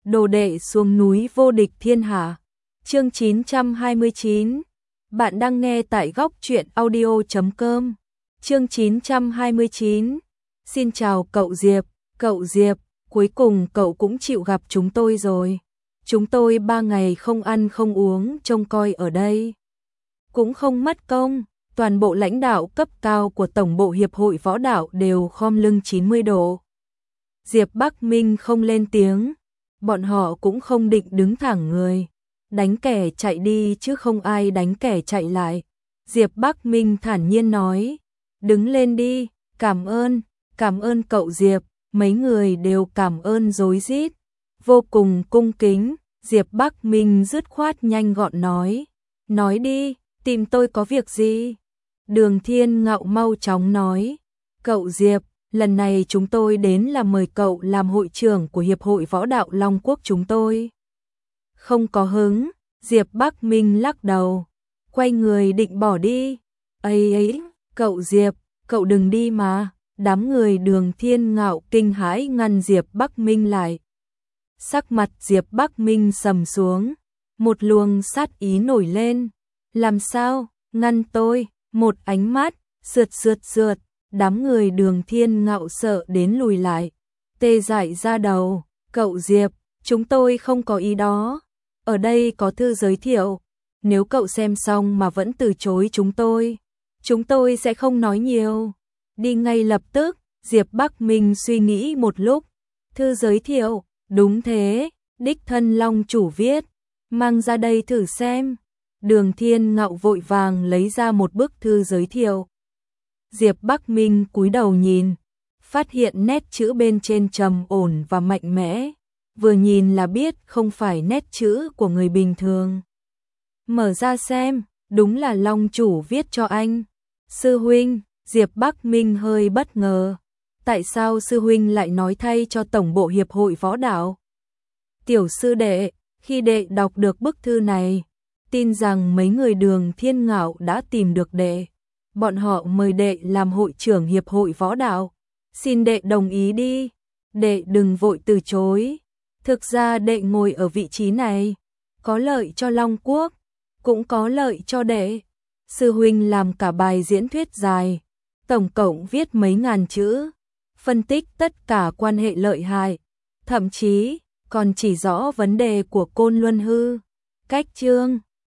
đồ đệ xuống núi vô địch thiên hạ. Chương 929. Bạn đang nghe tại góc truyện audio.com. Chương 929. Xin chào cậu Diệp. Cậu Diệp, cuối cùng cậu cũng chịu gặp chúng tôi rồi. Chúng tôi 3 ngày không ăn không uống trông coi ở đây. Cũng không mất công, toàn bộ lãnh đạo cấp cao của Tổng bộ Hiệp hội Võ đạo đều khom lưng 90 độ. Diệp Bắc Minh không lên tiếng, bọn họ cũng không định đứng thẳng người. Đánh kẻ chạy đi chứ không ai đánh kẻ chạy lại. Diệp Bắc Minh thản nhiên nói, đứng lên đi, cảm ơn cậu Diệp. Mấy người đều cảm ơn rối rít, vô cùng cung kính. Diệp Bắc Minh dứt khoát nhanh gọn nói đi, tìm tôi có việc gì? Đường Thiên Ngạo mau chóng nói, cậu Diệp, lần này chúng tôi đến là mời cậu làm hội trưởng của Hiệp hội Võ đạo Long Quốc chúng tôi. Không có hứng, Diệp Bắc Minh lắc đầu, quay người định bỏ đi. Ấy, cậu Diệp, cậu đừng đi mà. Đám người Đường Thiên Ngạo kinh hãi ngăn Diệp Bắc Minh lại. Sắc mặt Diệp Bắc Minh sầm xuống, một luồng sát ý nổi lên. Làm sao, ngăn tôi? Một ánh mắt, sượt, đám người Đường Thiên Ngạo sợ đến lùi lại. Tê dại ra đầu, cậu Diệp, chúng tôi không có ý đó. Ở đây có thư giới thiệu, nếu cậu xem xong mà vẫn từ chối chúng tôi sẽ không nói nhiều. Đi ngay lập tức. Diệp Bắc Minh suy nghĩ một lúc. Thư giới thiệu, đúng thế, đích thân Long chủ viết, mang ra đây thử xem. Đường Thiên Ngạo vội vàng lấy ra một bức thư giới thiệu. Diệp Bắc Minh cúi đầu nhìn, phát hiện nét chữ bên trên trầm ổn và mạnh mẽ, vừa nhìn là biết không phải nét chữ của người bình thường. Mở ra xem, đúng là Long chủ viết cho anh. Sư huynh, Diệp Bắc Minh hơi bất ngờ. Tại sao sư huynh lại nói thay cho Tổng bộ Hiệp hội Võ đạo? Tiểu sư đệ, khi đệ đọc được bức thư này, tin rằng mấy người Đường Thiên Ngạo đã tìm được đệ. Bọn họ mời đệ làm hội trưởng Hiệp hội Võ đạo. Xin đệ đồng ý đi. Đệ đừng vội từ chối. Thực ra đệ ngồi ở vị trí này, có lợi cho Long Quốc, cũng có lợi cho đệ. Sư huynh làm cả bài diễn thuyết dài, tổng cộng viết mấy ngàn chữ, phân tích tất cả quan hệ lợi hại, thậm chí còn chỉ rõ vấn đề của Côn Luân Hư, cách chương,